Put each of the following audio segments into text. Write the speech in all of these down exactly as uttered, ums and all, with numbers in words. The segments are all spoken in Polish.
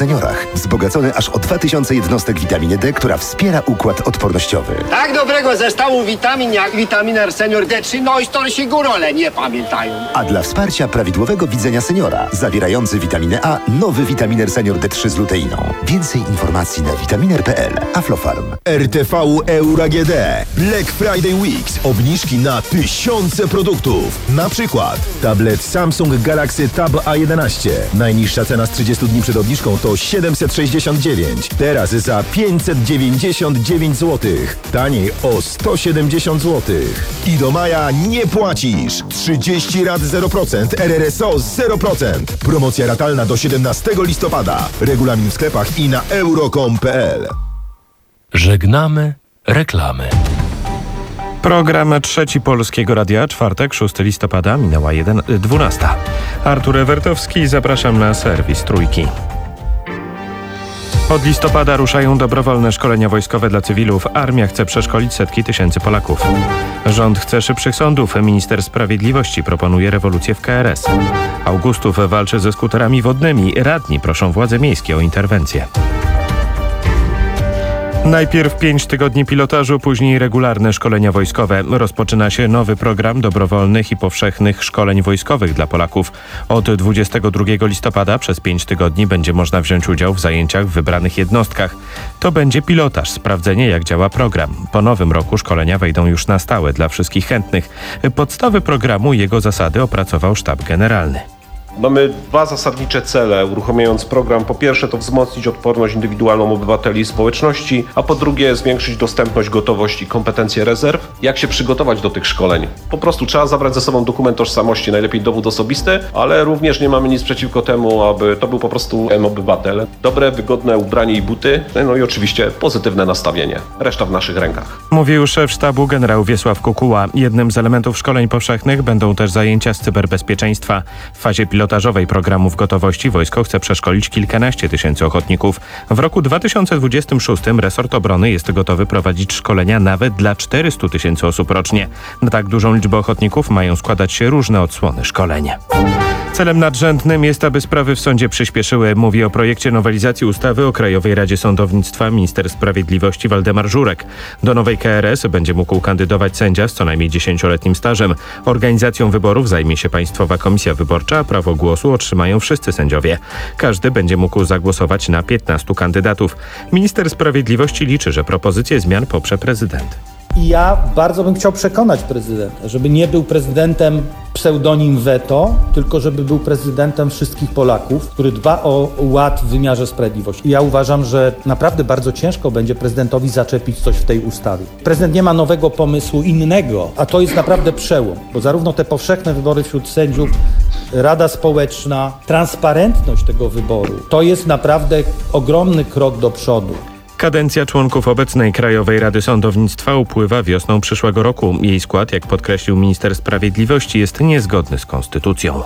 seniorach. Wzbogacony aż o dwa tysiące jednostek witaminy D, która wspiera układ odpornościowy. Tak dobrego zestawu witamin jak Vitaminer Senior D trzy, no i storsi górole nie pamiętają. A dla wsparcia prawidłowego widzenia seniora, zawierający witaminę A, nowy Vitaminer Senior D trzy z luteiną. Więcej informacji na vitaminer kropka p l. Aflofarm. R T V Euro A G D. Black Friday Weeks. Obniżki na tysiące produktów. Na przykład tablet Samsung Galaxy Tab A jedenaście. Najniższa cena z trzydziestu dni przed obniżką to siedemset sześćdziesiąt dziewięć. Teraz za pięćset dziewięćdziesiąt dziewięć złotych. Taniej o sto siedemdziesiąt złotych. I do maja nie płacisz. trzydzieści rat zero procent. R R S O zero procent. Promocja ratalna do siedemnastego listopada. Regulamin w sklepach i na euro kropka com kropka p l. Żegnamy reklamy. Program Trzeci Polskiego Radia, czwartek, szóstego listopada, minęła dwunasta. Artur Ewertowski, zapraszam na serwis Trójki. Od listopada ruszają dobrowolne szkolenia wojskowe dla cywilów. Armia chce przeszkolić setki tysięcy Polaków. Rząd chce szybszych sądów. Minister Sprawiedliwości proponuje rewolucję w K R S. Augustów walczy ze skuterami wodnymi. Radni proszą władze miejskie o interwencję. Najpierw pięć tygodni pilotażu, później regularne szkolenia wojskowe. Rozpoczyna się nowy program dobrowolnych i powszechnych szkoleń wojskowych dla Polaków. Od dwudziestego drugiego listopada przez pięć tygodni będzie można wziąć udział w zajęciach w wybranych jednostkach. To będzie pilotaż, sprawdzenie jak działa program. Po nowym roku szkolenia wejdą już na stałe dla wszystkich chętnych. Podstawy programu i jego zasady opracował Sztab Generalny. Mamy dwa zasadnicze cele, uruchamiając program. Po pierwsze to wzmocnić odporność indywidualną obywateli i społeczności, a po drugie zwiększyć dostępność, gotowość i kompetencje rezerw. Jak się przygotować do tych szkoleń? Po prostu trzeba zabrać ze sobą dokument tożsamości, najlepiej dowód osobisty, ale również nie mamy nic przeciwko temu, aby to był po prostu obywatel. Dobre, wygodne ubranie i buty, no i oczywiście pozytywne nastawienie. Reszta w naszych rękach. Mówił szef sztabu generał Wiesław Kukuła. Jednym z elementów szkoleń powszechnych będą też zajęcia z cyberbezpieczeństwa. W fazie pilotażowej programu w gotowości wojsko chce przeszkolić kilkanaście tysięcy ochotników. W roku dwa tysiące dwudziestym szóstym resort obrony jest gotowy prowadzić szkolenia nawet dla czterystu tysięcy osób rocznie. Na tak dużą liczbę ochotników mają składać się różne odsłony szkolenia. Celem nadrzędnym jest, aby sprawy w sądzie przyspieszyły. Mówi o projekcie nowelizacji ustawy o Krajowej Radzie Sądownictwa minister sprawiedliwości Waldemar Żurek. Do nowej K R S będzie mógł kandydować sędzia z co najmniej dziesięcioletnim stażem. Organizacją wyborów zajmie się Państwowa Komisja Wyborcza, a prawo głosu otrzymają wszyscy sędziowie. Każdy będzie mógł zagłosować na piętnastu kandydatów. Minister sprawiedliwości liczy, że propozycje zmian poprze prezydent. I ja bardzo bym chciał przekonać prezydenta, żeby nie był prezydentem pseudonim weto, tylko żeby był prezydentem wszystkich Polaków, który dba o ład w wymiarze sprawiedliwości. I ja uważam, że naprawdę bardzo ciężko będzie prezydentowi zaczepić coś w tej ustawie. Prezydent nie ma nowego pomysłu innego, a to jest naprawdę przełom, bo zarówno te powszechne wybory wśród sędziów, Rada Społeczna, transparentność tego wyboru, to jest naprawdę ogromny krok do przodu. Kadencja członków obecnej Krajowej Rady Sądownictwa upływa wiosną przyszłego roku. Jej skład, jak podkreślił minister sprawiedliwości, jest niezgodny z konstytucją.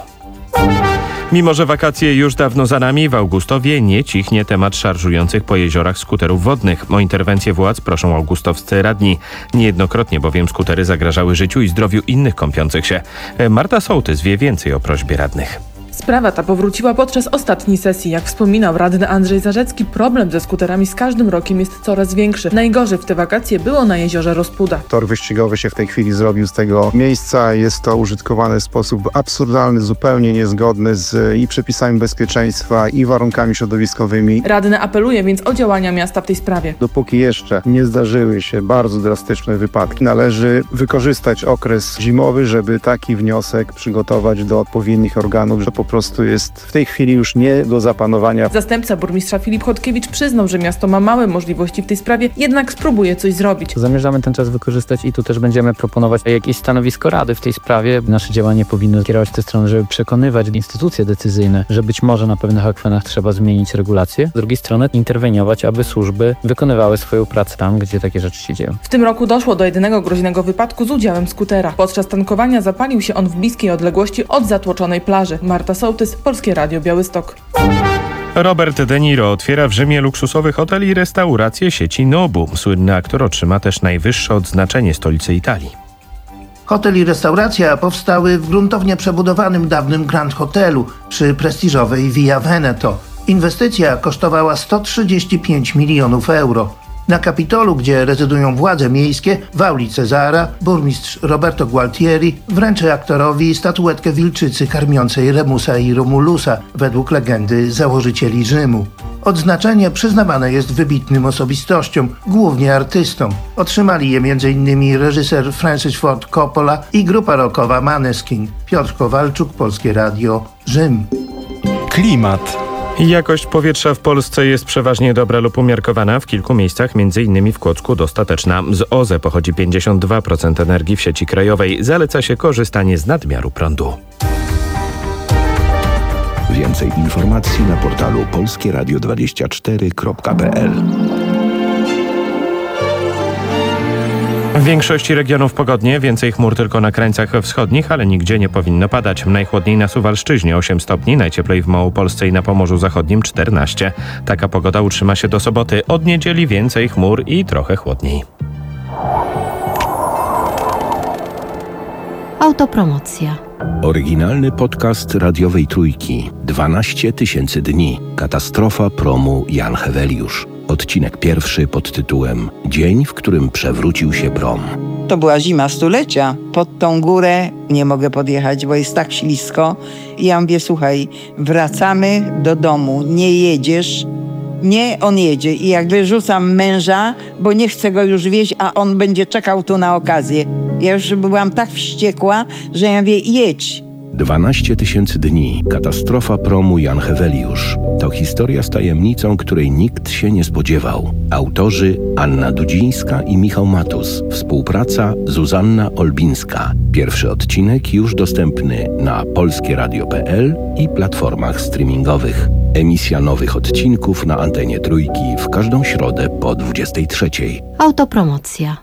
Mimo że wakacje już dawno za nami, w Augustowie nie cichnie temat szarżujących po jeziorach skuterów wodnych. O interwencję władz proszą augustowscy radni. Niejednokrotnie bowiem skutery zagrażały życiu i zdrowiu innych kąpiących się. Marta Sołtys wie więcej o prośbie radnych. Sprawa ta powróciła podczas ostatniej sesji. Jak wspominał radny Andrzej Zarzecki, problem ze skuterami z każdym rokiem jest coraz większy. Najgorzej w te wakacje było na jeziorze Rozpuda. Tor wyścigowy się w tej chwili zrobił z tego miejsca. Jest to użytkowane w sposób absurdalny, zupełnie niezgodny z i przepisami bezpieczeństwa, i warunkami środowiskowymi. Radny apeluje więc o działania miasta w tej sprawie. Dopóki jeszcze nie zdarzyły się bardzo drastyczne wypadki, należy wykorzystać okres zimowy, żeby taki wniosek przygotować do odpowiednich organów, że po prostu jest w tej chwili już nie do zapanowania. Zastępca burmistrza Filip Chodkiewicz przyznał, że miasto ma małe możliwości w tej sprawie, jednak spróbuje coś zrobić. Zamierzamy ten czas wykorzystać i tu też będziemy proponować jakieś stanowisko Rady w tej sprawie. Nasze działanie powinno kierować w tę stronę, żeby przekonywać instytucje decyzyjne, że być może na pewnych akwenach trzeba zmienić regulacje. Z drugiej strony interweniować, aby służby wykonywały swoją pracę tam, gdzie takie rzeczy się dzieją. W tym roku doszło do jedynego groźnego wypadku z udziałem skutera. Podczas tankowania zapalił się on w bliskiej odległości od zatłoczonej plaży. Marta Sołtys, Polskie Radio Białystok. Robert De Niro otwiera w Rzymie luksusowy hotel i restaurację sieci Nobu. Słynny aktor otrzyma też najwyższe odznaczenie stolicy Italii. Hotel i restauracja powstały w gruntownie przebudowanym dawnym Grand Hotelu przy prestiżowej Via Veneto. Inwestycja kosztowała sto trzydzieści pięć milionów euro. Na Kapitolu, gdzie rezydują władze miejskie, w auli Cezara burmistrz Roberto Gualtieri wręczy aktorowi statuetkę wilczycy karmiącej Remusa i Romulusa, według legendy założycieli Rzymu. Odznaczenie przyznawane jest wybitnym osobistościom, głównie artystom. Otrzymali je między innymi reżyser Francis Ford Coppola i grupa rockowa Maneskin. Piotr Kowalczuk, Polskie Radio, Rzym. Klimat. Jakość powietrza w Polsce jest przeważnie dobra lub umiarkowana, w kilku miejscach, m.in. w Kłodzku, dostateczna. Z O Z E pochodzi pięćdziesiąt dwa procent energii w sieci krajowej. Zaleca się korzystanie z nadmiaru prądu. Więcej informacji na portalu polskie radio dwadzieścia cztery kropka p l. W większości regionów pogodnie, więcej chmur tylko na krańcach wschodnich, ale nigdzie nie powinno padać. Najchłodniej na Suwalszczyźnie osiem stopni, najcieplej w Małopolsce i na Pomorzu Zachodnim czternaście. Taka pogoda utrzyma się do soboty. Od niedzieli więcej chmur i trochę chłodniej. Autopromocja. Oryginalny podcast radiowej Trójki. dwanaście tysięcy dni. Katastrofa promu Jan Heweliusz. Odcinek pierwszy pod tytułem Dzień, w którym przewrócił się prom. To była zima stulecia. Pod tą górę nie mogę podjechać, bo jest tak ślisko. I ja mówię, słuchaj, wracamy do domu, nie jedziesz. Nie, on jedzie. I jak wyrzucam męża, bo nie chcę go już wieźć, a on będzie czekał tu na okazję. Ja już byłam tak wściekła, że ja mówię, jedź. dwanaście tysięcy dni. Katastrofa promu Jan Heweliusz. To historia z tajemnicą, której nikt się nie spodziewał. Autorzy Anna Dudzińska i Michał Matus. Współpraca Zuzanna Olbińska. Pierwszy odcinek już dostępny na polskie radio kropka p l i platformach streamingowych. Emisja nowych odcinków na antenie Trójki w każdą środę po dwudziestej trzeciej. Autopromocja.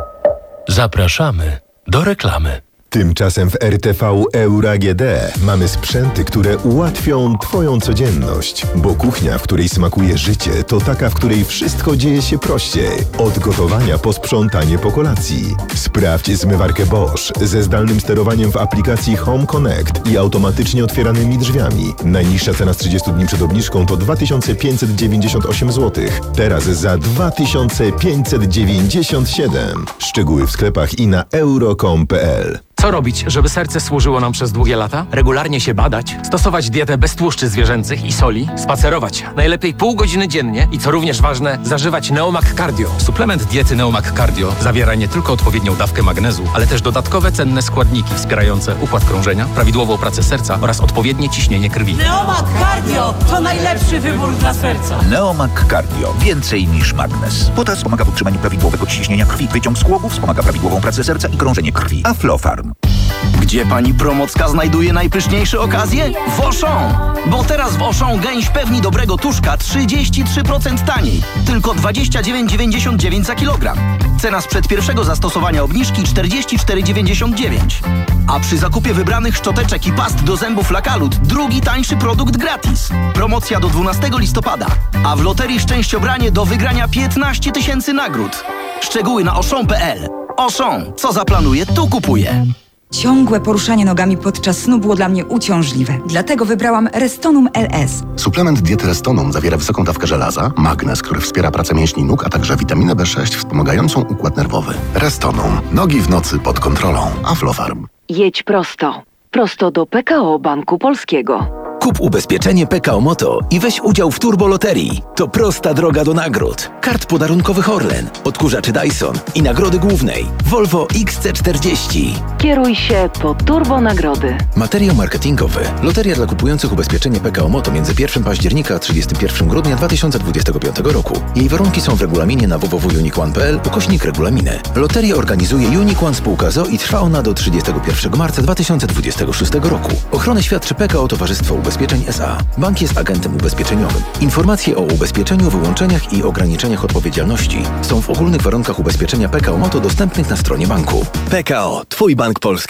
Zapraszamy do reklamy. Tymczasem w R T V Euro A G D mamy sprzęty, które ułatwią Twoją codzienność. Bo kuchnia, w której smakuje życie, to taka, w której wszystko dzieje się prościej. Od gotowania po sprzątanie po kolacji. Sprawdź zmywarkę Bosch ze zdalnym sterowaniem w aplikacji Home Connect i automatycznie otwieranymi drzwiami. Najniższa cena z trzydziestu dni przed obniżką to dwa tysiące pięćset dziewięćdziesiąt osiem złotych. Teraz za dwa tysiące pięćset dziewięćdziesiąt siedem. Szczegóły w sklepach i na euro kropka com kropka p l. Co robić, żeby serce służyło nam przez długie lata? Regularnie się badać, stosować dietę bez tłuszczy zwierzęcych i soli, spacerować, najlepiej pół godziny dziennie i co również ważne, zażywać Neomac Cardio. Suplement diety Neomac Cardio zawiera nie tylko odpowiednią dawkę magnezu, ale też dodatkowe cenne składniki wspierające układ krążenia, prawidłową pracę serca oraz odpowiednie ciśnienie krwi. Neomac Cardio to najlepszy wybór dla serca. Neomac Cardio. Więcej niż magnes. Potas wspomaga w utrzymaniu prawidłowego ciśnienia krwi. Wyciąg z kłobów wspomaga prawidłową pracę serca i krążenie krwi. Aflofarm. Gdzie pani Promocka znajduje najpyszniejsze okazje? W Auchan! Bo teraz w Auchan gęś pewni dobrego tuszka trzydzieści trzy procent taniej. Tylko dwadzieścia dziewięć dziewięćdziesiąt dziewięć za kilogram. Cena sprzed pierwszego zastosowania obniżki czterdzieści cztery dziewięćdziesiąt dziewięć. A przy zakupie wybranych szczoteczek i past do zębów Lakalut drugi tańszy produkt gratis. Promocja do dwunastego listopada. A w loterii Szczęściobranie do wygrania piętnaście tysięcy nagród. Szczegóły na auchan kropka p l. Auchan. Co zaplanuję, tu kupuję. Ciągłe poruszanie nogami podczas snu było dla mnie uciążliwe. Dlatego wybrałam Restonum L S. Suplement diety Restonum zawiera wysoką dawkę żelaza, magnez, który wspiera pracę mięśni nóg, a także witaminę B sześć wspomagającą układ nerwowy. Restonum. Nogi w nocy pod kontrolą. Aflofarm. Jedź prosto. Prosto do P K O Banku Polskiego. Kup ubezpieczenie P K O Moto i weź udział w turboloterii. To prosta droga do nagród. Kart podarunkowych Orlen, odkurzaczy Dyson i nagrody głównej Volvo X C czterdzieści. Kieruj się po turbo nagrody. Materiał marketingowy. Loteria dla kupujących ubezpieczenie P K O Moto między pierwszego października a trzydziestego pierwszego grudnia dwa tysiące dwudziestego piątego roku. Jej warunki są w regulaminie na w w w kropka unique one kropka p l ukośnik regulaminy. Loterię organizuje Unique One Spółka z o o i trwa ona do trzydziestego pierwszego marca dwa tysiące dwudziestego szóstego roku. Ochronę świadczy P K O Towarzystwo Ubezpieczeń S A. Bank jest agentem ubezpieczeniowym. Informacje o ubezpieczeniu, wyłączeniach i ograniczeniach odpowiedzialności są w ogólnych warunkach ubezpieczenia P K O Moto dostępnych na stronie banku. P K O. Twój bank polski.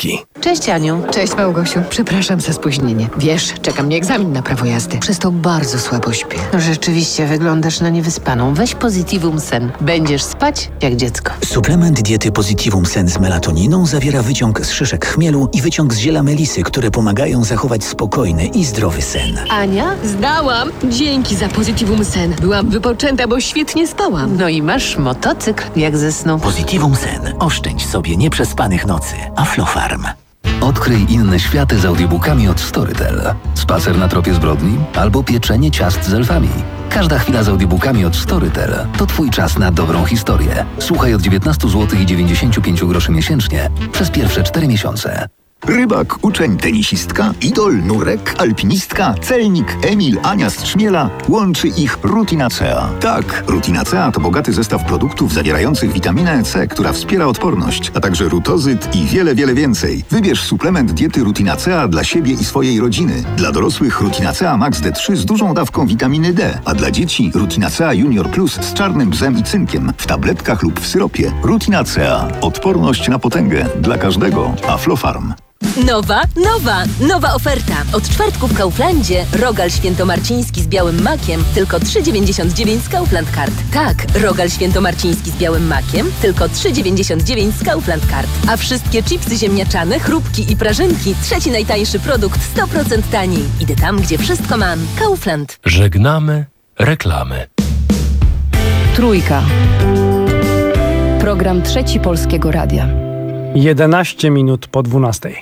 Cześć Aniu. Cześć Małgosiu. Przepraszam za spóźnienie. Wiesz, czeka mnie egzamin na prawo jazdy. Przez to bardzo słabo śpię. Rzeczywiście wyglądasz na niewyspaną. Weź Positivum Sen. Będziesz spać jak dziecko. Suplement diety Positivum Sen z melatoniną zawiera wyciąg z szyszek chmielu i wyciąg z ziela melisy, które pomagają zachować spokojny i zdrowy sen. Ania? Zdałam. Dzięki za Positivum Sen. Byłam wypoczęta, bo świetnie spałam. No i masz motocykl jak ze snu. Positivum Sen. Oszczędź sobie nieprzespanych nocy. Aflofarm. Odkryj inne światy z audiobookami od Storytel. Spacer na tropie zbrodni albo pieczenie ciast z elfami. Każda chwila z audiobookami od Storytel to Twój czas na dobrą historię. Słuchaj od dziewiętnaście złotych i dziewięćdziesiąt pięć groszy miesięcznie przez pierwsze cztery miesiące. Rybak, uczeń, tenisistka, idol, nurek, alpinistka, celnik, Emil, Ania z Trzmiela. Łączy ich Rutinacea. Tak, Rutinacea to bogaty zestaw produktów zawierających witaminę C, która wspiera odporność, a także rutozyt i wiele, wiele więcej. Wybierz suplement diety Rutinacea dla siebie i swojej rodziny. Dla dorosłych Rutinacea Max D trzy z dużą dawką witaminy D, a dla dzieci Rutinacea Junior Plus z czarnym bzem i cynkiem w tabletkach lub w syropie. Rutinacea. Odporność na potęgę dla każdego. Aflofarm. Nowa, nowa, nowa oferta. Od czwartku w Kauflandzie rogal świętomarciński z białym makiem tylko trzy dziewięćdziesiąt dziewięć z Kaufland Card. Tak, rogal świętomarciński z białym makiem tylko trzy dziewięćdziesiąt dziewięć z Kaufland Card. A wszystkie chipsy ziemniaczane, chrupki i prażynki trzeci najtańszy produkt sto procent taniej. Idę tam, gdzie wszystko mam. Kaufland. Żegnamy reklamy. Trójka. Program Trzeci Polskiego Radia. jedenaście minut po dwunastej.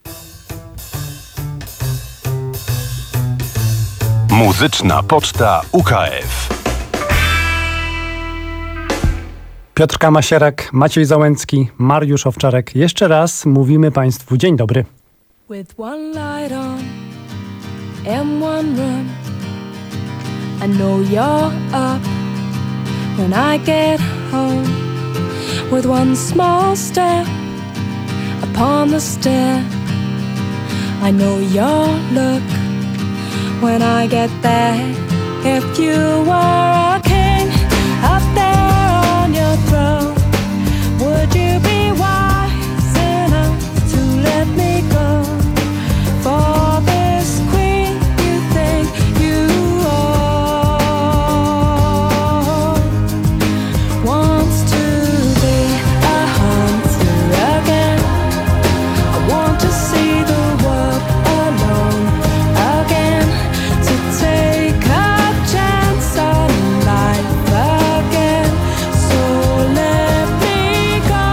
Muzyczna Poczta U K F. Piotr Kamasierak, Maciej Załęcki, Mariusz Owczarek. Jeszcze raz mówimy Państwu dzień dobry. With one light on and one room, I know you're up when I get home. With one small step upon the stair, I know your look when I get there. If you were a king up there on your throne, would you be wise enough to let me go? For this queen you think you own wants to be a hunter again. I want to see the world alone again, to take a chance on life again. So let me go.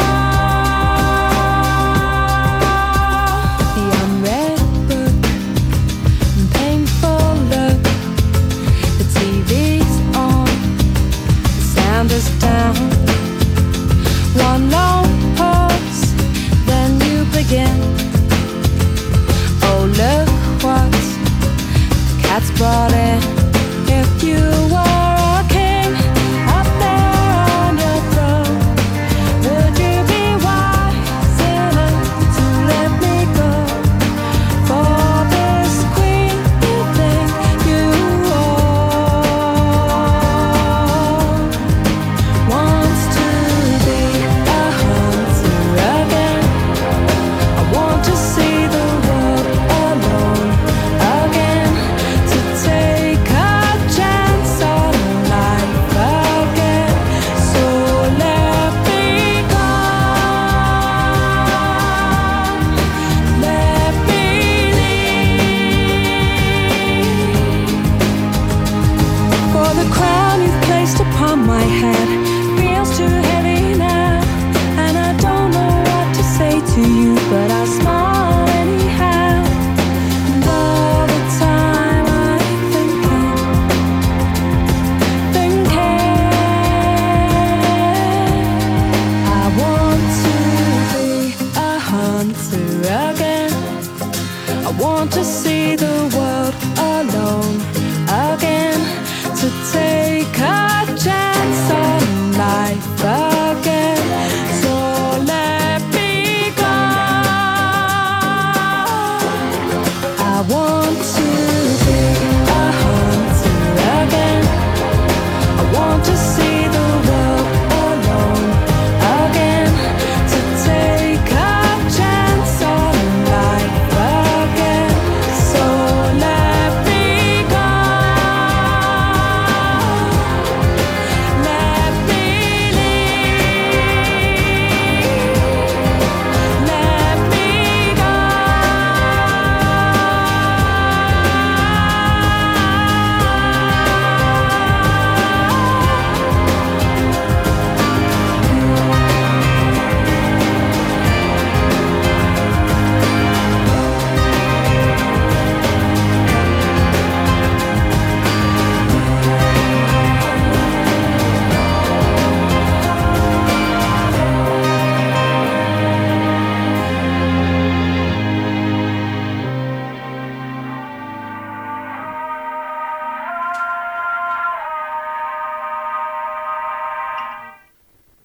The unread book and painful look. The T V's on, the sound is down. One long pause, then you begin. Oh, look what the cat's brought in. If you were a king up there on your throne, would you be wise enough to let me go? For this queen you think you own wants to be a hunter again. I want to see the world alone again, to take a chance on life again. So let me go. Let me leave. For the crown you've placed upon my head feels too heavy now, and I don't know what to say to you, but I smile anyhow. And all the time I'm thinking, thinking, I want to be a hunter again. I want to see the world alone again, to take a chance on life again. So let me go.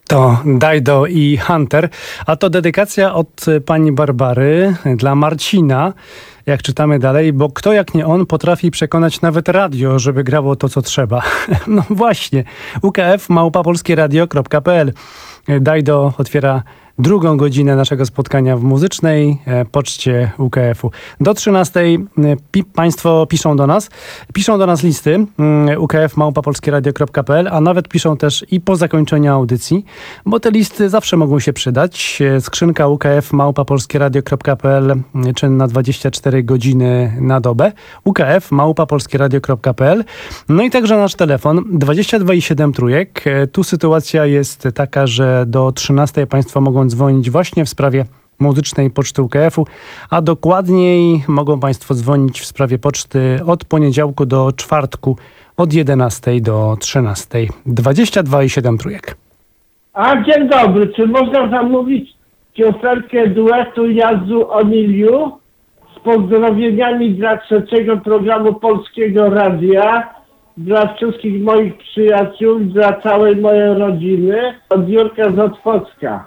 To Dido i Hunter, a to dedykacja od pani Barbary dla Marcina, jak czytamy dalej, bo kto jak nie on potrafi przekonać nawet radio, żeby grało to, co trzeba. No właśnie, U K F małpa polskie radio kropka p l. Dido otwiera drugą godzinę naszego spotkania w muzycznej poczcie U K F-u. Do trzynastej pi- Państwo piszą do nas. Piszą do nas listy U K F małpa polskie radio kropka p l, a nawet piszą też i po zakończeniu audycji, bo te listy zawsze mogą się przydać. Skrzynka U K F małpa polskie radio kropka p l, czynna dwadzieścia cztery godziny na dobę. U K F małpa polskie radio kropka p l. No i także nasz telefon dwadzieścia dwa i siedem trójek. Tu sytuacja jest taka, że do trzynastej Państwo mogą dzwonić właśnie w sprawie muzycznej poczty U K F-u, a dokładniej mogą Państwo dzwonić w sprawie poczty od poniedziałku do czwartku od jedenastej do trzynastej. dwadzieścia dwa i siedem trójek. A dzień dobry, czy można zamówić piosenkę duetu Jazu Oniliu z pozdrowieniami dla trzeciego programu Polskiego Radia, dla wszystkich moich przyjaciół, dla całej mojej rodziny, od Jurka z Otwocka.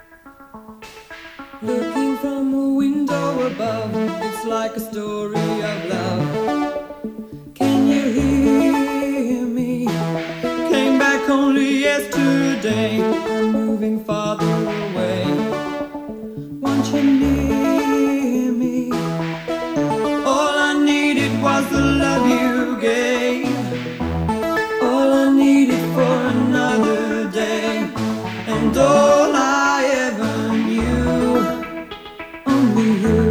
Looking from a window above, it's like a story of love. Can you hear me? Came back only yesterday. I'm moving farther away. Want you near me? All I needed was the love you gave. All I needed for another day. And all I ever knew, only you.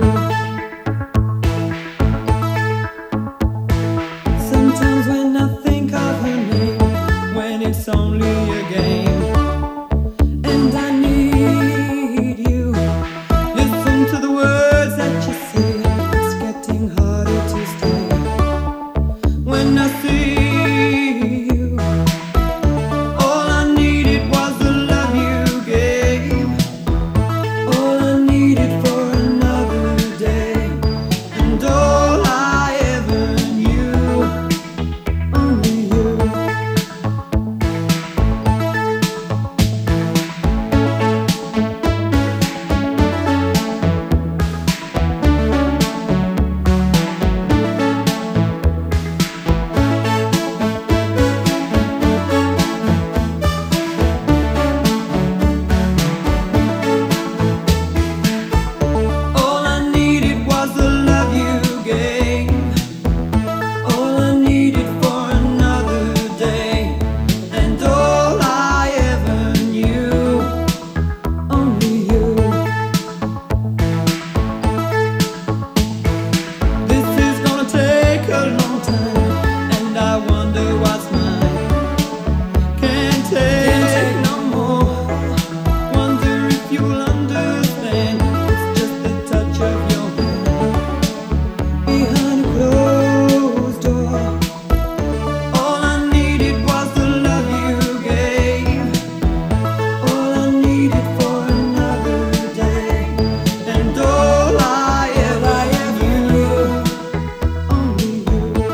Sometimes when I think of her name, when it's only a game, and I need you, listen to the words that you say, it's getting harder to stay. When I see you, all I needed was the love you gave. All I needed for another day, and all I ever knew, only you. All I needed was the love you gave. All I needed for another day, and all I ever knew, only you. This is gonna take a long time, and I wonder what's mine. Can't take no more. Wonder if you'll understand. It's just the touch of your hand behind a closed door. All I needed was the love you gave. All I needed for another day, and all I ever knew, only you.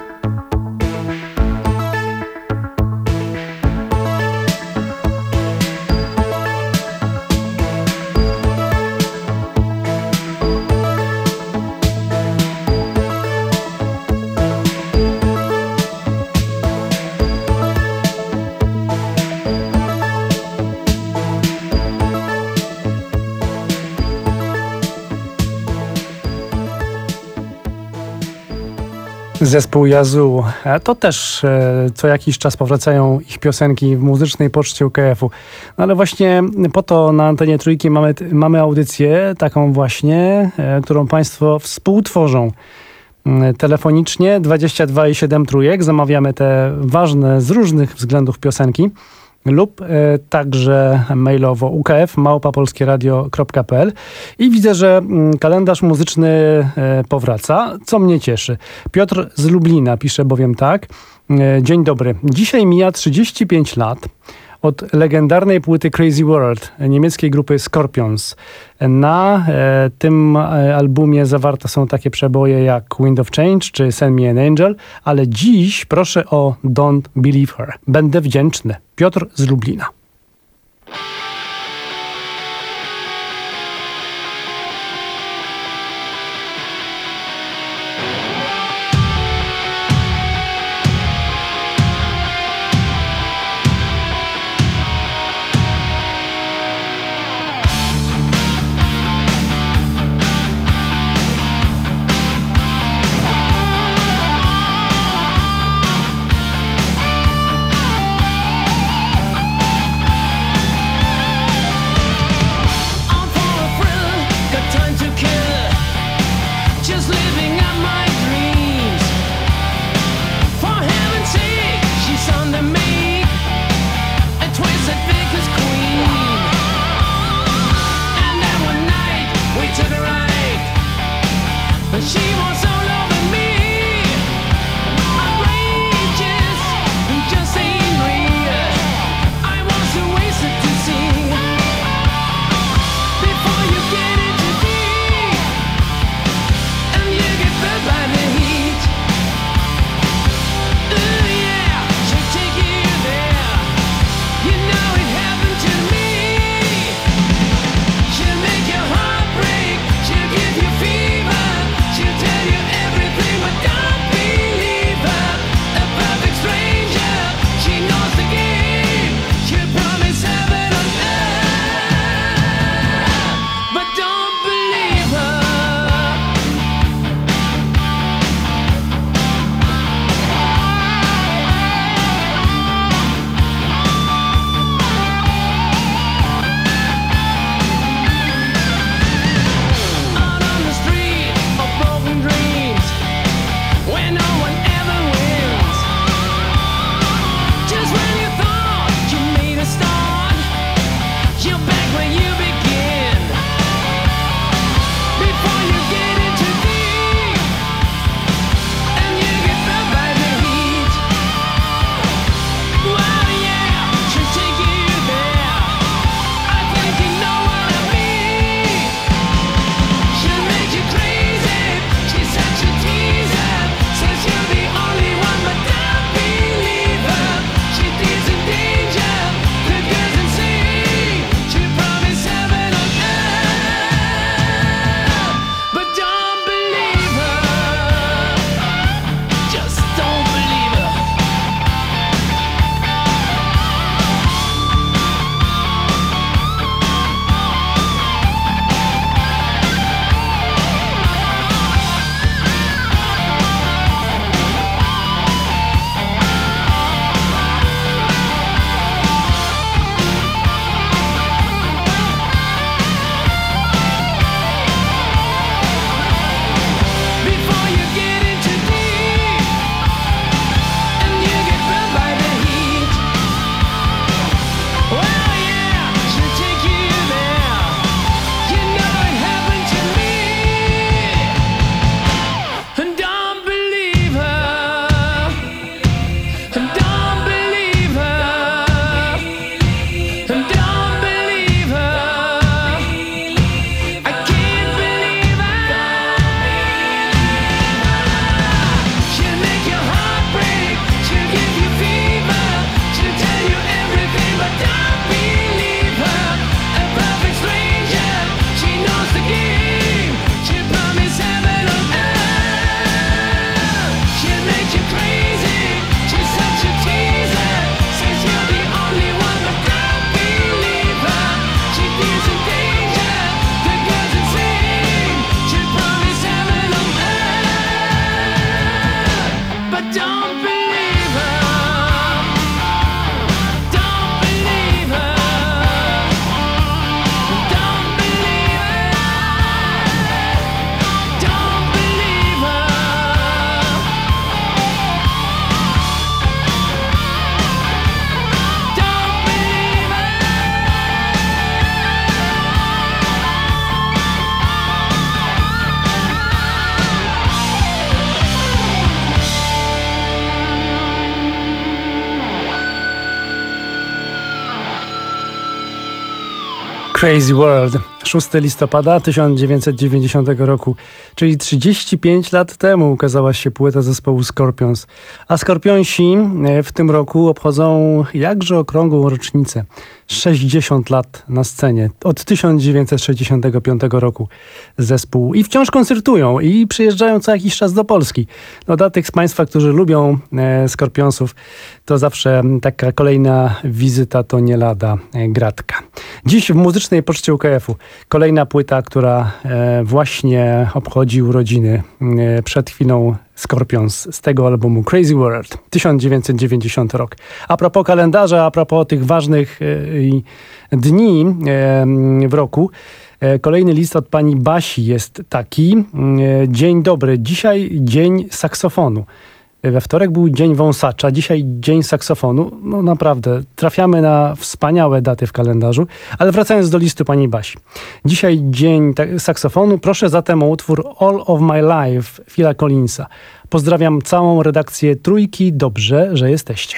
Zespół Yazoo. E, To też e, co jakiś czas powracają ich piosenki w muzycznej poczcie U K F-u. No ale właśnie po to na antenie Trójki mamy, mamy audycję taką właśnie, e, którą Państwo współtworzą. Mm, Telefonicznie dwadzieścia dwa i siedem trójek. Zamawiamy te ważne z różnych względów piosenki. Lub e, także mailowo u k f małpa polskie radio kropka p l. I widzę, że mm, kalendarz muzyczny e, powraca, co mnie cieszy. Piotr z Lublina pisze bowiem tak. E, Dzień dobry. Dzisiaj mija trzydzieści pięć lat od legendarnej płyty Crazy World niemieckiej grupy Scorpions. Na e, tym e, albumie zawarte są takie przeboje jak Wind of Change czy Send Me an Angel, ale dziś proszę o Don't Believe Her. Będę wdzięczny. Piotr z Lublina. Crazy World. szóstego listopada tysiąc dziewięćset dziewięćdziesiątego roku, czyli trzydzieści pięć lat temu ukazała się płyta zespołu Scorpions. A Scorpionsi w tym roku obchodzą jakże okrągłą rocznicę. sześćdziesiąt lat na scenie. Od tysiąc dziewięćset sześćdziesiątego piątego roku zespół. I wciąż koncertują i przyjeżdżają co jakiś czas do Polski. No dla tych z Państwa, którzy lubią e, Scorpionsów, to zawsze taka kolejna wizyta to nie lada e, gratka. Dziś w muzycznej poczcie U K F-u kolejna płyta, która e, właśnie obchodzi urodziny e, przed chwilą Scorpions z tego albumu Crazy World, tysiąc dziewięćset dziewięćdziesiąty rok. A propos kalendarza, a propos tych ważnych e, dni e, w roku, e, kolejny list od pani Basi jest taki. E, dzień dobry, dzisiaj dzień saksofonu. We wtorek był dzień wąsacza, dzisiaj dzień saksofonu. No naprawdę, trafiamy na wspaniałe daty w kalendarzu. Ale wracając do listu pani Basi. Dzisiaj dzień saksofonu. Proszę zatem o utwór All of My Life Phila Collinsa. Pozdrawiam całą redakcję Trójki. Dobrze, że jesteście.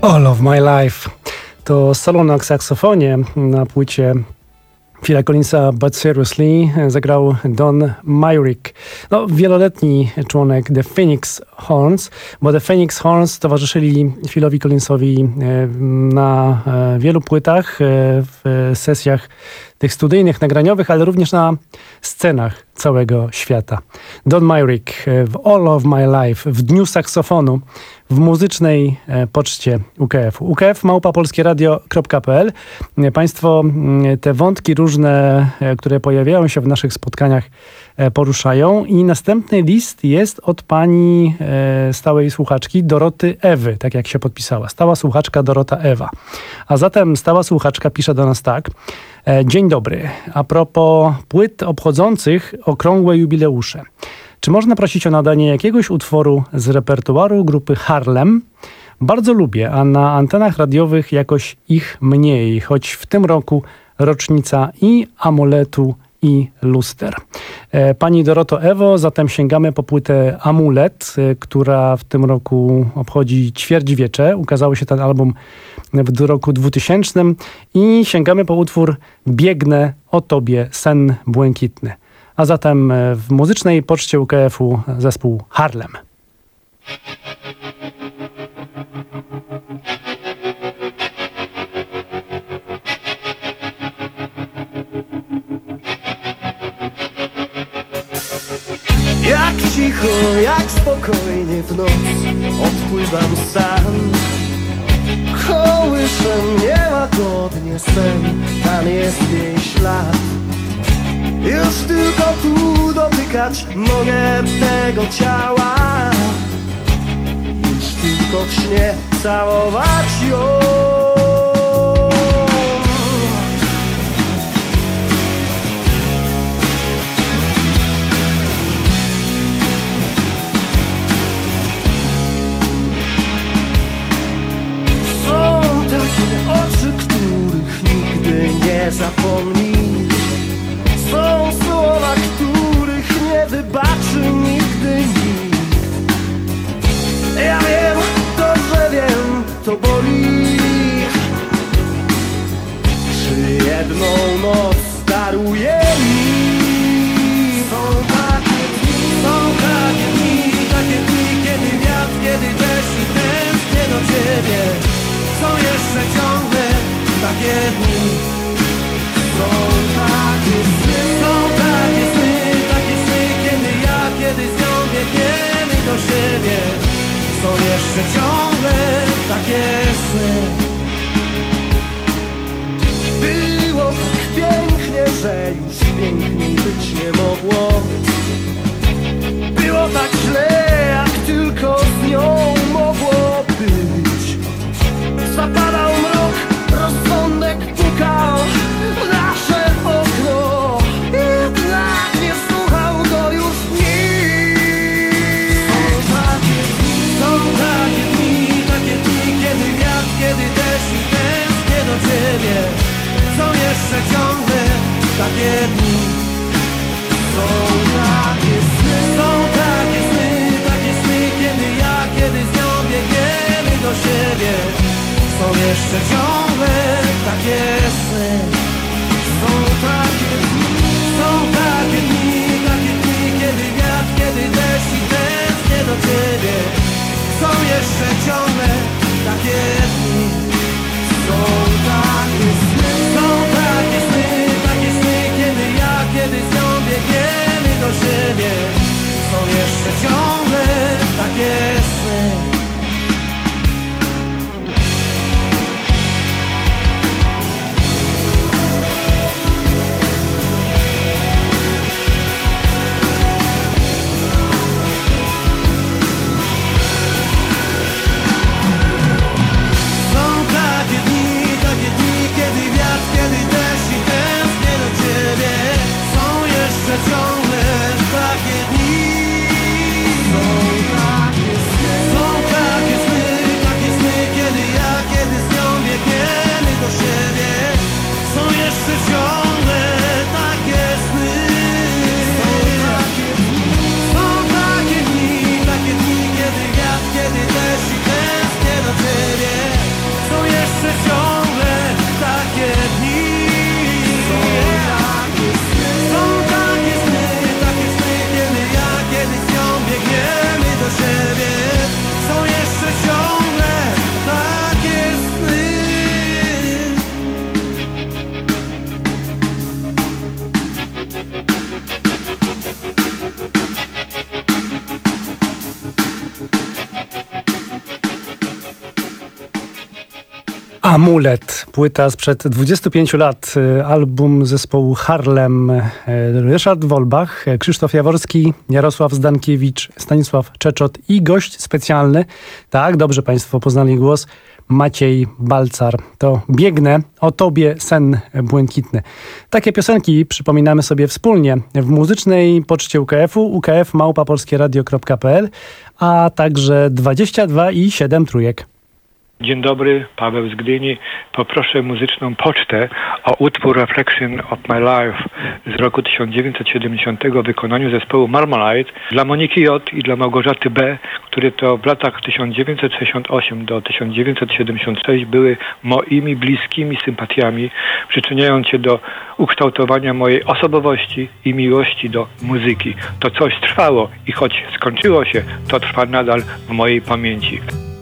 All of My Life. To solo na saksofonie na płycie Phila Collinsa But Seriously zagrał Don Myrick. No, wieloletni członek The Phoenix Horns, bo The Phoenix Horns towarzyszyli Philowi Collinsowi na wielu płytach, w sesjach tych studyjnych, nagraniowych, ale również na scenach całego świata. Don Myrick w All of My Life, w Dniu Saksofonu, w muzycznej poczcie U K F. U K F małpa polskieradio kropka p l. Państwo te wątki różne, które pojawiają się w naszych spotkaniach, poruszają i następny list jest od pani stałej słuchaczki Doroty Ewy, tak jak się podpisała. Stała słuchaczka Dorota Ewa. A zatem stała słuchaczka pisze do nas tak. Dzień dobry. A propos płyt obchodzących okrągłe jubileusze. Czy można prosić o nadanie jakiegoś utworu z repertuaru grupy Harlem? Bardzo lubię, a na antenach radiowych jakoś ich mniej, choć w tym roku rocznica i Amuletu, i Luster. Pani Doroto Ewo, zatem sięgamy po płytę Amulet, która w tym roku obchodzi ćwierćwiecze. Ukazało się ten album w roku dwutysięcznym i sięgamy po utwór Biegnę o tobie, sen błękitny. A zatem w muzycznej poczcie U K F-u zespół Harlem. Jak cicho, jak spokojnie w noc odpływam sam. Kołyszę mnie łagodnie sen, tam jest jej ślad. Już tylko tu dotykać mogę tego ciała. Już tylko w śnie całować ją. Oczy, których nigdy nie zapomnisz. Są słowa, których nie wybaczy nigdy nikt. Ja wiem, dobrze wiem, to boli. Czy jedną noc daruje mi? Są takie dni, są takie dni, takie dni, kiedy wiatr, kiedy deszcz i tęsknię do ciebie. Są jeszcze ciągle takie dni. Są takie sny, są takie sny, takie sny, kiedy ja, kiedy z nią biegniemy do siebie. Są jeszcze ciągle takie sny. Było tak pięknie, że już piękniej być nie mogło. Było tak źle, jak tylko z nią mogło być. Zapadał mrok, rozsądek pukał w nasze okno. Jednak nie słuchał go już nikt. Są takie dni, są takie dni, takie dni, kiedy wiatr, kiedy deszcz i tęsknię do ciebie. Są jeszcze ciągle takie dni. Są takie sny, są takie sny, takie sny, kiedy ja, kiedy z nią biegniemy do siebie. Są jeszcze ciągle takie sny. Są takie dni, są takie dni, takie dni, kiedy wiatr, kiedy deszcz i tęsknię do ciebie. Są jeszcze ciągle takie dni. Są takie sny, są takie sny, takie sny, kiedy ja, kiedy z nią biegniemy do siebie. Są jeszcze ciągle takie sny. Ciągle takie dni. Amulet, płyta sprzed dwudziestu pięciu lat, album zespołu Harlem, Ryszard Wolbach, Krzysztof Jaworski, Jarosław Zdankiewicz, Stanisław Czeczot i gość specjalny, tak, dobrze Państwo poznali głos, Maciej Balcar. To Biegnę, o tobie sen błękitny. Takie piosenki przypominamy sobie wspólnie w muzycznej poczcie U K F-u, u k f małpa polskie radio kropka p l, a także dwadzieścia dwa i siedem trójek. Dzień dobry, Paweł z Gdyni. Poproszę muzyczną pocztę o utwór Reflection of My Life z roku tysiąc dziewięćset siedemdziesiątego w wykonaniu zespołu Marmalade dla Moniki J. i dla Małgorzaty B., które to w latach tysiąc dziewięćset sześćdziesiąt osiem do tysiąc dziewięćset siedemdziesiąt sześć były moimi bliskimi sympatiami, przyczyniając się do ukształtowania mojej osobowości i miłości do muzyki. To coś trwało i choć skończyło się, to trwa nadal w mojej pamięci.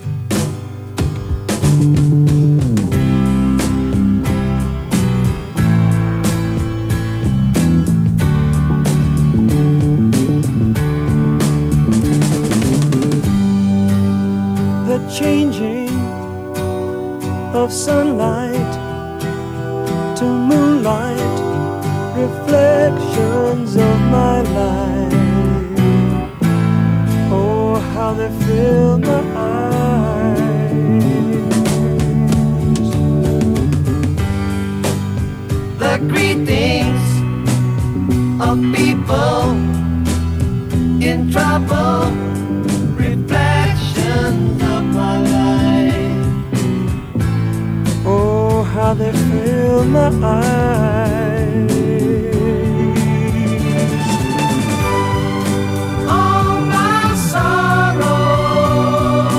The changing of sunlight to moonlight, reflections of my life. Oh, how they fill my eyes. The greetings of people in trouble, reflections of my life. Oh, how they fill my eyes. All my sorrow,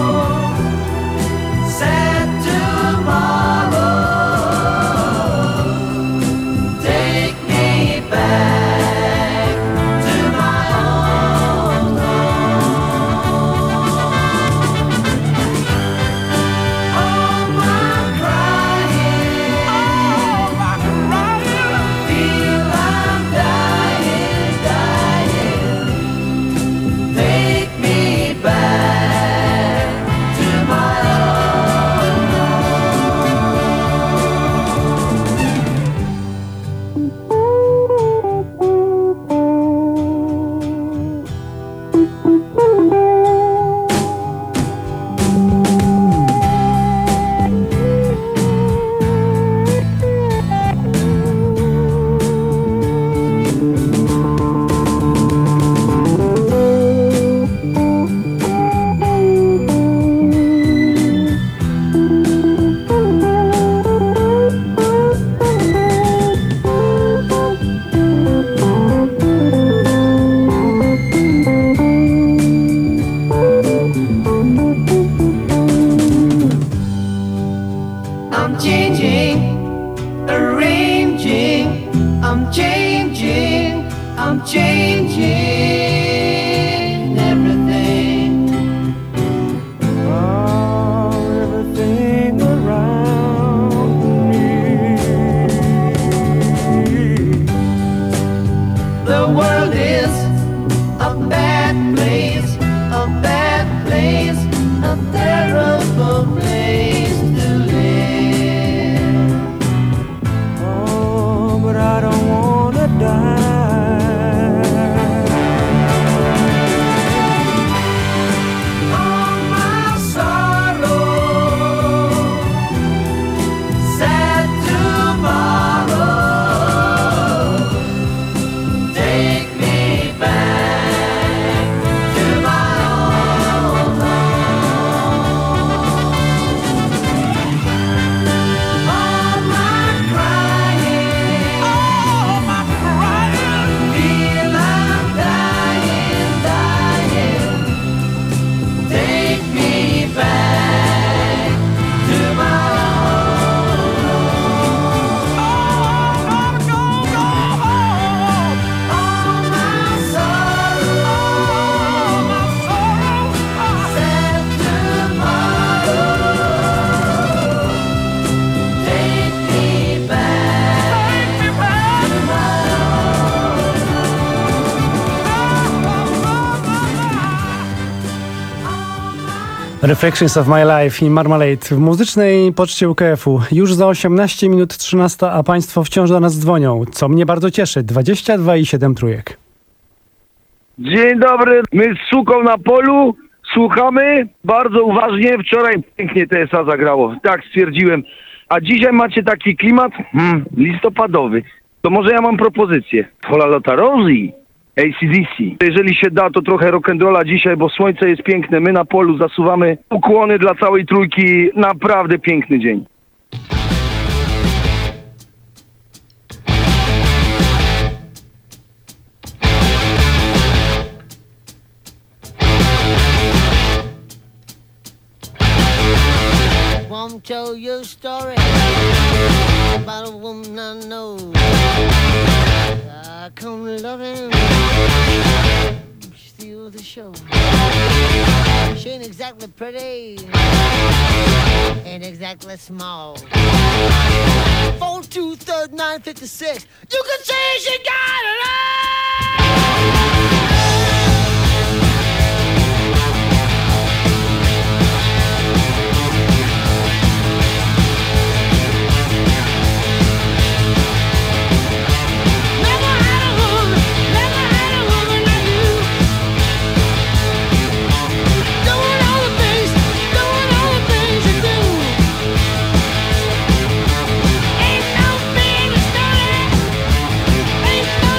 sad tomorrow, take me back to my own home. All my crying, all my crying, feel I'm dying, dying. Take me back to my own I'm changing, arranging, I'm changing, I'm changing everything. Oh, everything around me. The world is a bad place, a bad place, a terrible place to live. Oh, but I don't wanna die. All my sorrow, sad tomorrow, take me back Reflections of My Life i Marmalade w muzycznej poczcie U K F-u. Już za osiemnaście minut trzynasta, a Państwo wciąż do nas dzwonią, co mnie bardzo cieszy. dwadzieścia dwa i siedem trójek. Dzień dobry, my z Suką na polu, słuchamy bardzo uważnie. Wczoraj pięknie T S A zagrało, tak stwierdziłem. A dzisiaj macie taki klimat hmm, listopadowy. To może ja mam propozycję. Hola Lota Rosie, A C D C. Jeżeli się da, to trochę rock'n'rolla dzisiaj, bo słońce jest piękne. My na polu zasuwamy ukłony dla całej trójki. Naprawdę piękny dzień. Won't tell you a story about a woman I know. I come loving, steal the show. She ain't exactly pretty, ain't exactly small. Four two third nine fifty six. You can say she got it all. Ain't no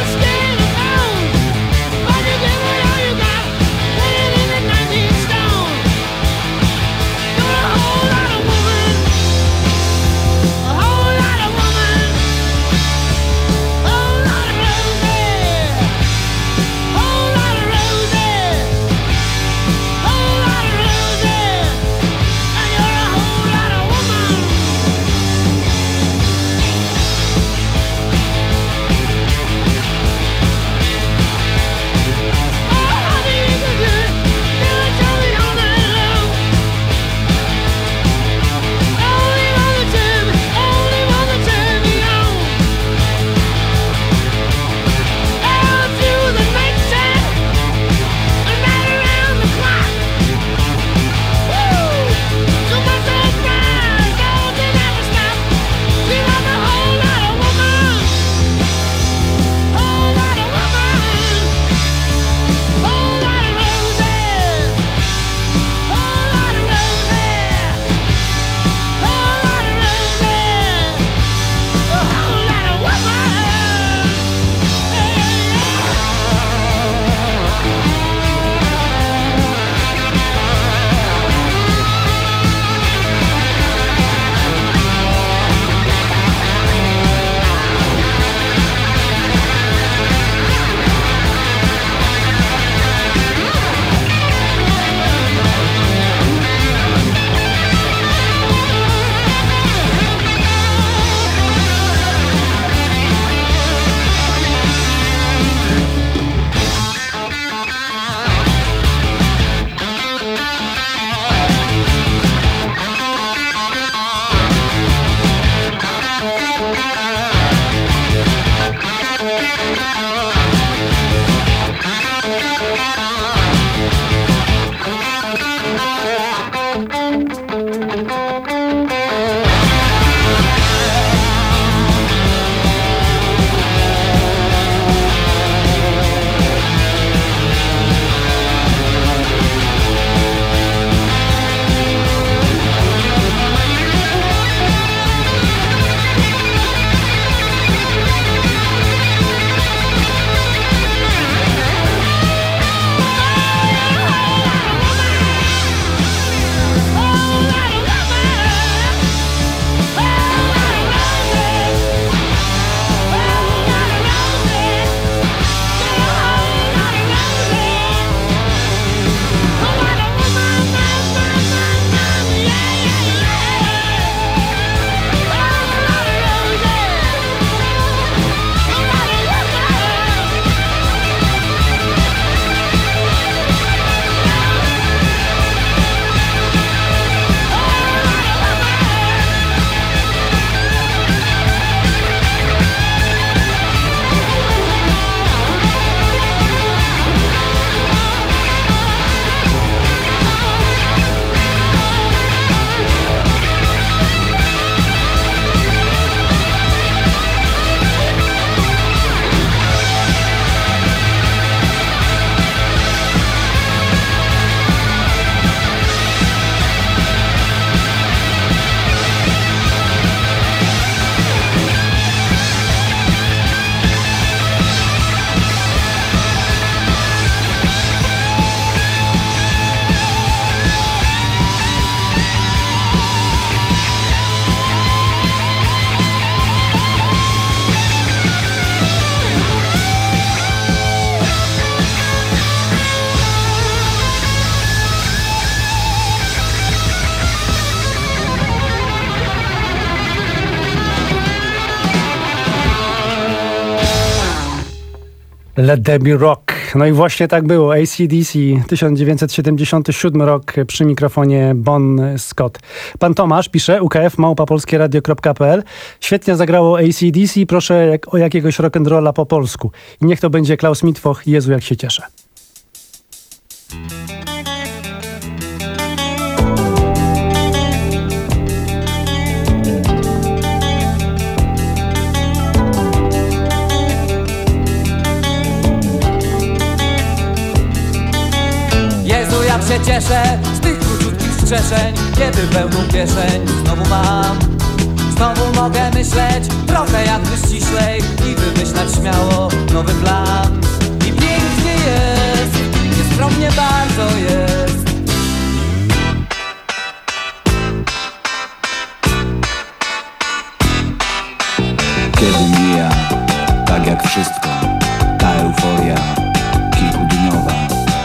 Let There Be Rock. No i właśnie tak było. A C D C, tysiąc dziewięćset siedemdziesiąty siódmy rok, przy mikrofonie Bon Scott. Pan Tomasz pisze, U K F małpa polskieradio kropka p l. Świetnie zagrało A C D C, proszę jak, o jakiegoś rock'n'rolla po polsku. I niech to będzie Klaus Mitwoch. Jezu, jak się cieszę. Jak się cieszę z tych króciutkich strzeszeń, kiedy pełną kieszeń znowu mam. Znowu mogę myśleć trochę jakby ściślej i wymyślać śmiało nowy plan. I pięknie jest, nieskromnie bardzo jest. Kiedy mija, tak jak wszystko, ta euforia kilkudniowa.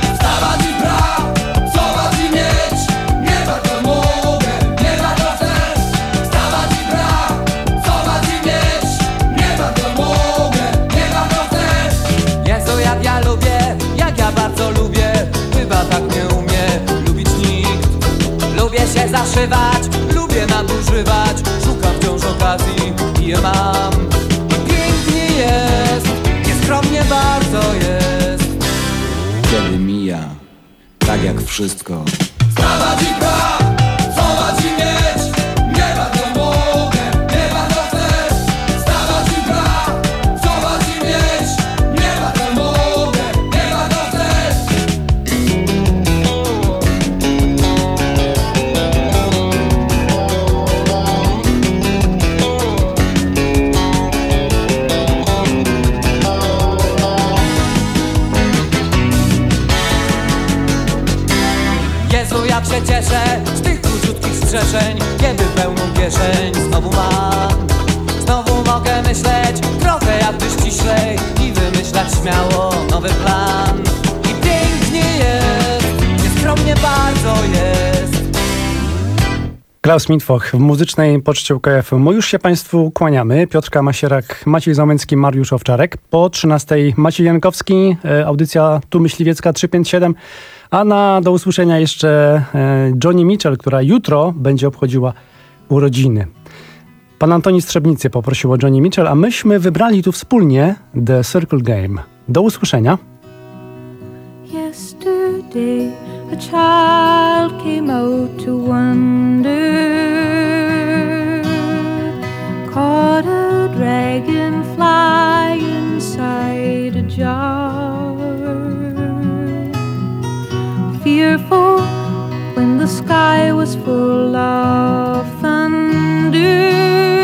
Zaszywać, lubię nadużywać, szukam wciąż okazji i je mam. I pięknie jest, nieskromnie bardzo jest. Kiedy mija, tak jak wszystko. Stawać i brać, chować i mieć, nie bardzo mogę, nie bardzo chcę. Stawać i brać, chować i mieć, nie bardzo mogę, nie bardzo chcę. Jak się cieszę z tych króciutkich strzeszeń, kiedy pełną kieszeń znowu mam. Znowu mogę myśleć trochę jakby ściślej i wymyślać śmiało nowy plan. I pięknie jest, nieskromnie bardzo jest. Klaus Mitwoch w muzycznej Poczcie U K F. My już się Państwu kłaniamy. Piotrka Masierak, Maciej Załęcki, Mariusz Owczarek. Po trzynastej Maciej Jankowski, audycja Tu Myśliwiecka trzysta pięćdziesiąt siedem. A na do usłyszenia jeszcze Joni Mitchell, która jutro będzie obchodziła urodziny. Pan Antoni Strzebnicy poprosił o Joni Mitchell, a myśmy wybrali tu wspólnie The Circle Game. Do usłyszenia. Yesterday a child came out to wander, caught a dragonfly inside a jar. Fearful when the sky was full of thunder,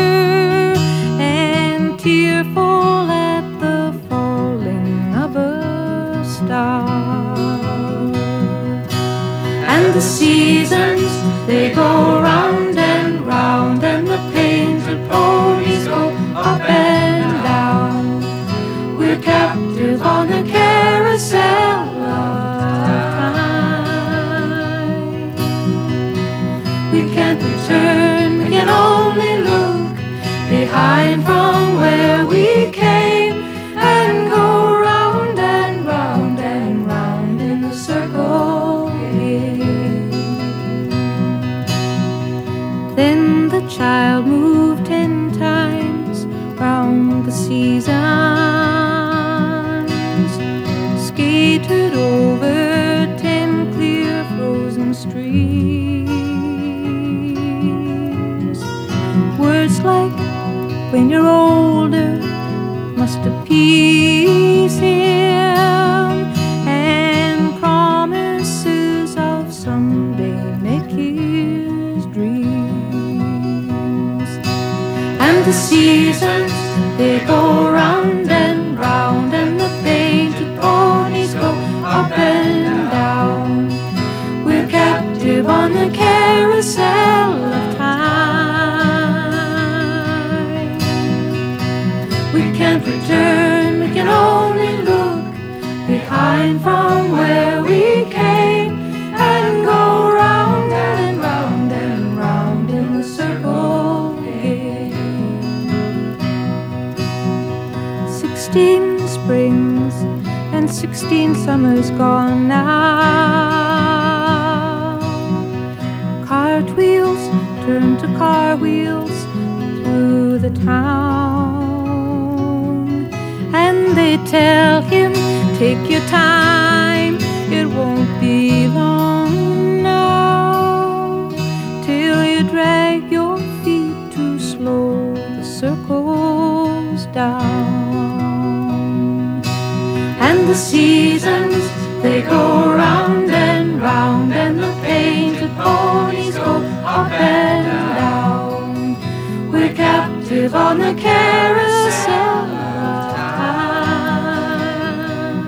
and tearful at the falling of a star. And the seasons, they go round and round, and the painted ponies go up and down. We're captive on a carousel of time. We can't return, we can only look behind from where we came, and go round and round and round in a circle again. Then the child moved ten times round the seasons, skated over ten clear frozen streams. Words like when you're older must appease him, and promises of someday make his dreams. And the seasons, they go round and round, and the painted ponies go up and down. We're captive on the carousel of time. We can't return, we can only look behind from where we came, and go round and round and round in a circle again. Sixteen springs and sixteen summers gone now. Cartwheels turn to car wheels through the town, and they tell him, take your time, it won't be long now, till you drag your feet too slow, the circles down. And the seasons, they go round and round, and the painted ponies go up and down. We're captive on the carousel of time.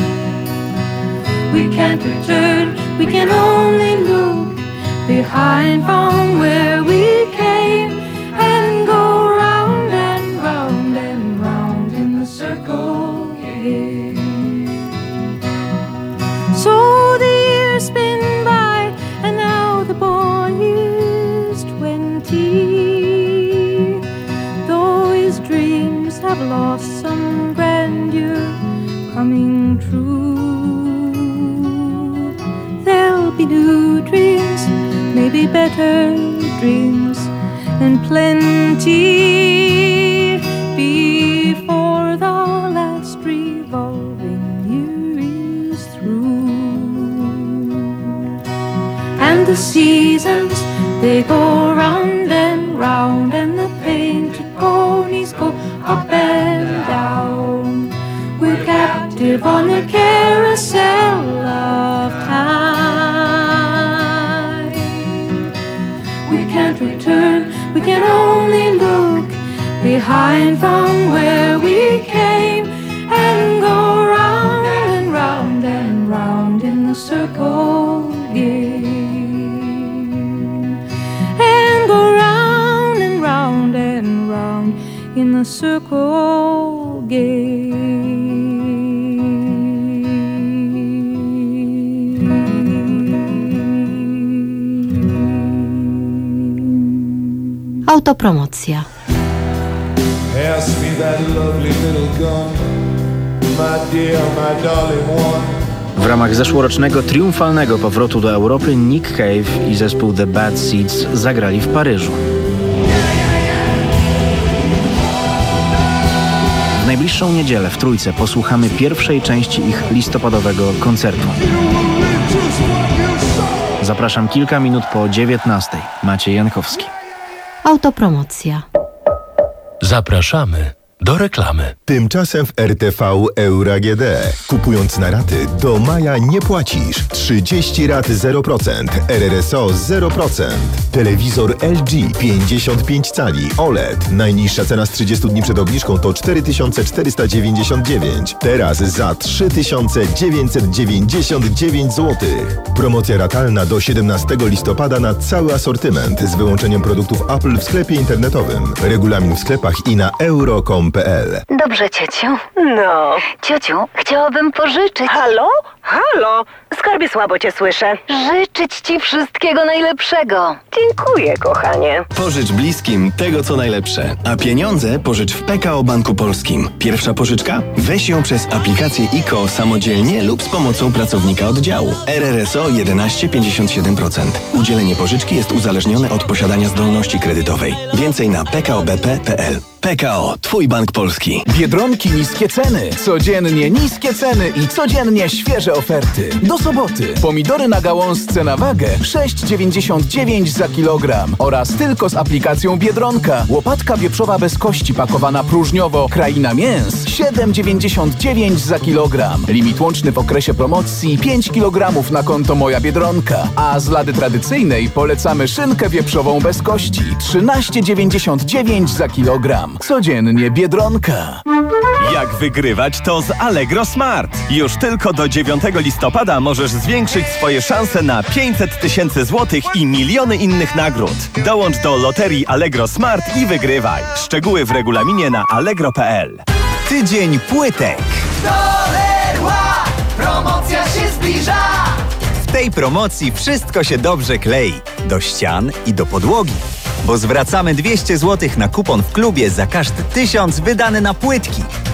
We can't return, we can only look behind from where we came, and go round and round and round in the circle again. So the years spin by, and now the boy is twenty. Though his dreams have lost some grandeur coming true, there'll be new dreams, maybe better dreams, and plenty before the last revolving year is through. And the seasons, they go round and round, and the painted ponies go up and down. We're captive on the carousel of time. We can't return, we can only look behind from where we came, and go round and round and round in the circle again, and go round and round and round in the circle again. Autopromocja. Pass me that lovely little gun, my dear, my darling one. W ramach zeszłorocznego triumfalnego powrotu do Europy Nick Cave i zespół The Bad Seeds zagrali w Paryżu. W najbliższą niedzielę w Trójce posłuchamy pierwszej części ich listopadowego koncertu. Zapraszam kilka minut po dziewiętnastej. Maciej Jankowski. Autopromocja. Zapraszamy do reklamy. Tymczasem w R T V Euro A G D. Kupując na raty, do maja nie płacisz. trzydzieści rat zero procent, R R S O zero procent. Telewizor L G pięćdziesiąt pięć cali O L E D. Najniższa cena z trzydziestu dni przed obniżką to cztery tysiące czterysta dziewięćdziesiąt dziewięć. Teraz za trzy tysiące dziewięćset dziewięćdziesiąt dziewięć złotych. Promocja ratalna do siedemnastego listopada na cały asortyment z wyłączeniem produktów Apple w sklepie internetowym. Regulamin w sklepach i na euro kropka com kropka p l. Dobrze, ciociu. No. Ciociu, chciałabym pożyczyć. Halo? Halo? Skarbie, słabo cię słyszę. Życzyć ci wszystkiego najlepszego. Dziękuję, kochanie. Pożycz bliskim tego, co najlepsze. A pieniądze pożycz w P K O Banku Polskim. Pierwsza pożyczka? Weź ją przez aplikację I K O samodzielnie lub z pomocą pracownika oddziału. R R S O jedenaście pięćdziesiąt siedem procent. Udzielenie pożyczki jest uzależnione od posiadania zdolności kredytowej. Więcej na p k o b p kropka p l. P K O, Twój bank polski. Biedronki niskie ceny. Codziennie niskie ceny i codziennie świeże oferty. Do soboty. Pomidory na gałązce na wagę sześć dziewięćdziesiąt dziewięć za kilogram. Oraz tylko z aplikacją Biedronka. Łopatka wieprzowa bez kości pakowana próżniowo. Kraina mięs siedem dziewięćdziesiąt dziewięć za kilogram. Limit łączny w okresie promocji pięć kilogramów na konto Moja Biedronka. A z lady tradycyjnej polecamy szynkę wieprzową bez kości trzynaście dziewięćdziesiąt dziewięć za kilogram. Codziennie Biedronka. Jak wygrywać, to z Allegro Smart. Już tylko do dziewiątego listopada możesz zwiększyć swoje szanse na pięćset tysięcy złotych i miliony innych nagród. Dołącz do loterii Allegro Smart i wygrywaj. Szczegóły w regulaminie na allegro kropka p l. Tydzień płytek. Dolerła! Promocja się zbliża! W tej promocji wszystko się dobrze klei. Do ścian i do podłogi. Bo zwracamy dwieście złotych na kupon w klubie za każdy tysiąc wydany na płytki.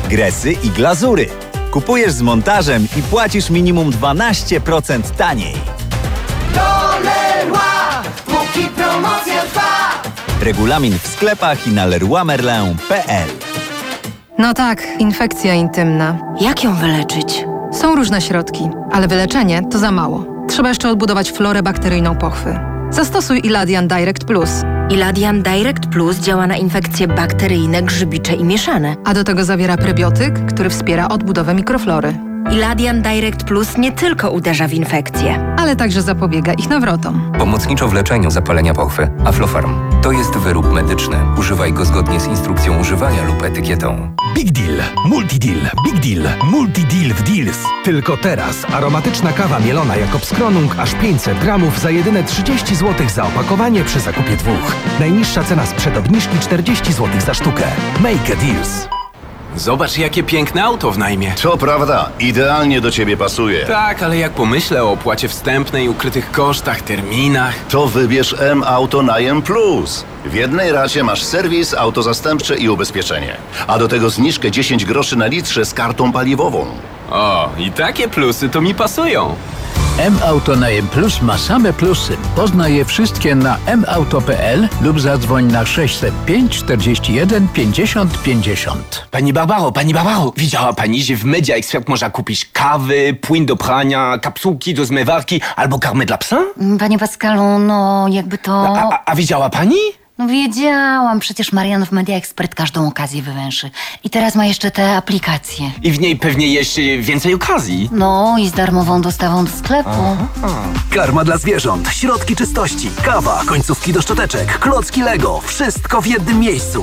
gresy i glazury. Kupujesz z montażem i płacisz minimum dwanaście procent taniej. Do Leroy, póki promocja trwa. Regulamin w sklepach i na leroy merlin kropka p l. No tak, infekcja intymna. Jak ją wyleczyć? Są różne środki, ale wyleczenie to za mało. Trzeba jeszcze odbudować florę bakteryjną pochwy. Zastosuj Iladian Direct Plus. Iladian Direct Plus działa na infekcje bakteryjne, grzybicze i mieszane. A do tego zawiera prebiotyk, który wspiera odbudowę mikroflory. Iladian Direct Plus nie tylko uderza w infekcje, ale także zapobiega ich nawrotom. Pomocniczo w leczeniu zapalenia pochwy. Aflofarm. To jest wyrób medyczny. Używaj go zgodnie z instrukcją używania lub etykietą. Big Deal, Multi Deal, Big Deal, Multi Deal w Deals. Tylko teraz aromatyczna kawa mielona Jakobs Kronung aż pięćset gramów za jedyne trzydzieści złotych za opakowanie przy zakupie dwóch. Najniższa cena sprzed obniżki czterdzieści złotych za sztukę. Make a Deals. Zobacz, jakie piękne auto w najmie. To prawda, idealnie do ciebie pasuje. Tak, ale jak pomyślę o opłacie wstępnej, ukrytych kosztach, terminach... To wybierz M-Auto Najem Plus. W jednej racie masz serwis, auto zastępcze i ubezpieczenie. A do tego zniżkę dziesięć groszy na litrze z kartą paliwową. O, i takie plusy to mi pasują. M-Auto Najem Plus ma same plusy. Poznaj je wszystkie na m auto kropka p l lub zadzwoń na sześćset pięć czterdzieści jeden pięćdziesiąt pięćdziesiąt. Pani Barbaro, pani Barbaro, widziała pani, że w Media Expert można kupić kawy, płyn do prania, kapsułki do zmywarki albo karmę dla psa? Panie Pascalu, no jakby to... A, a, a widziała pani? No wiedziałam, przecież Marian w Media Expert każdą okazję wywęszy. I teraz ma jeszcze te aplikacje. I w niej pewnie jeszcze więcej okazji. No i z darmową dostawą do sklepu. Aha. Karma dla zwierząt, środki czystości, kawa, końcówki do szczoteczek, klocki Lego. Wszystko w jednym miejscu.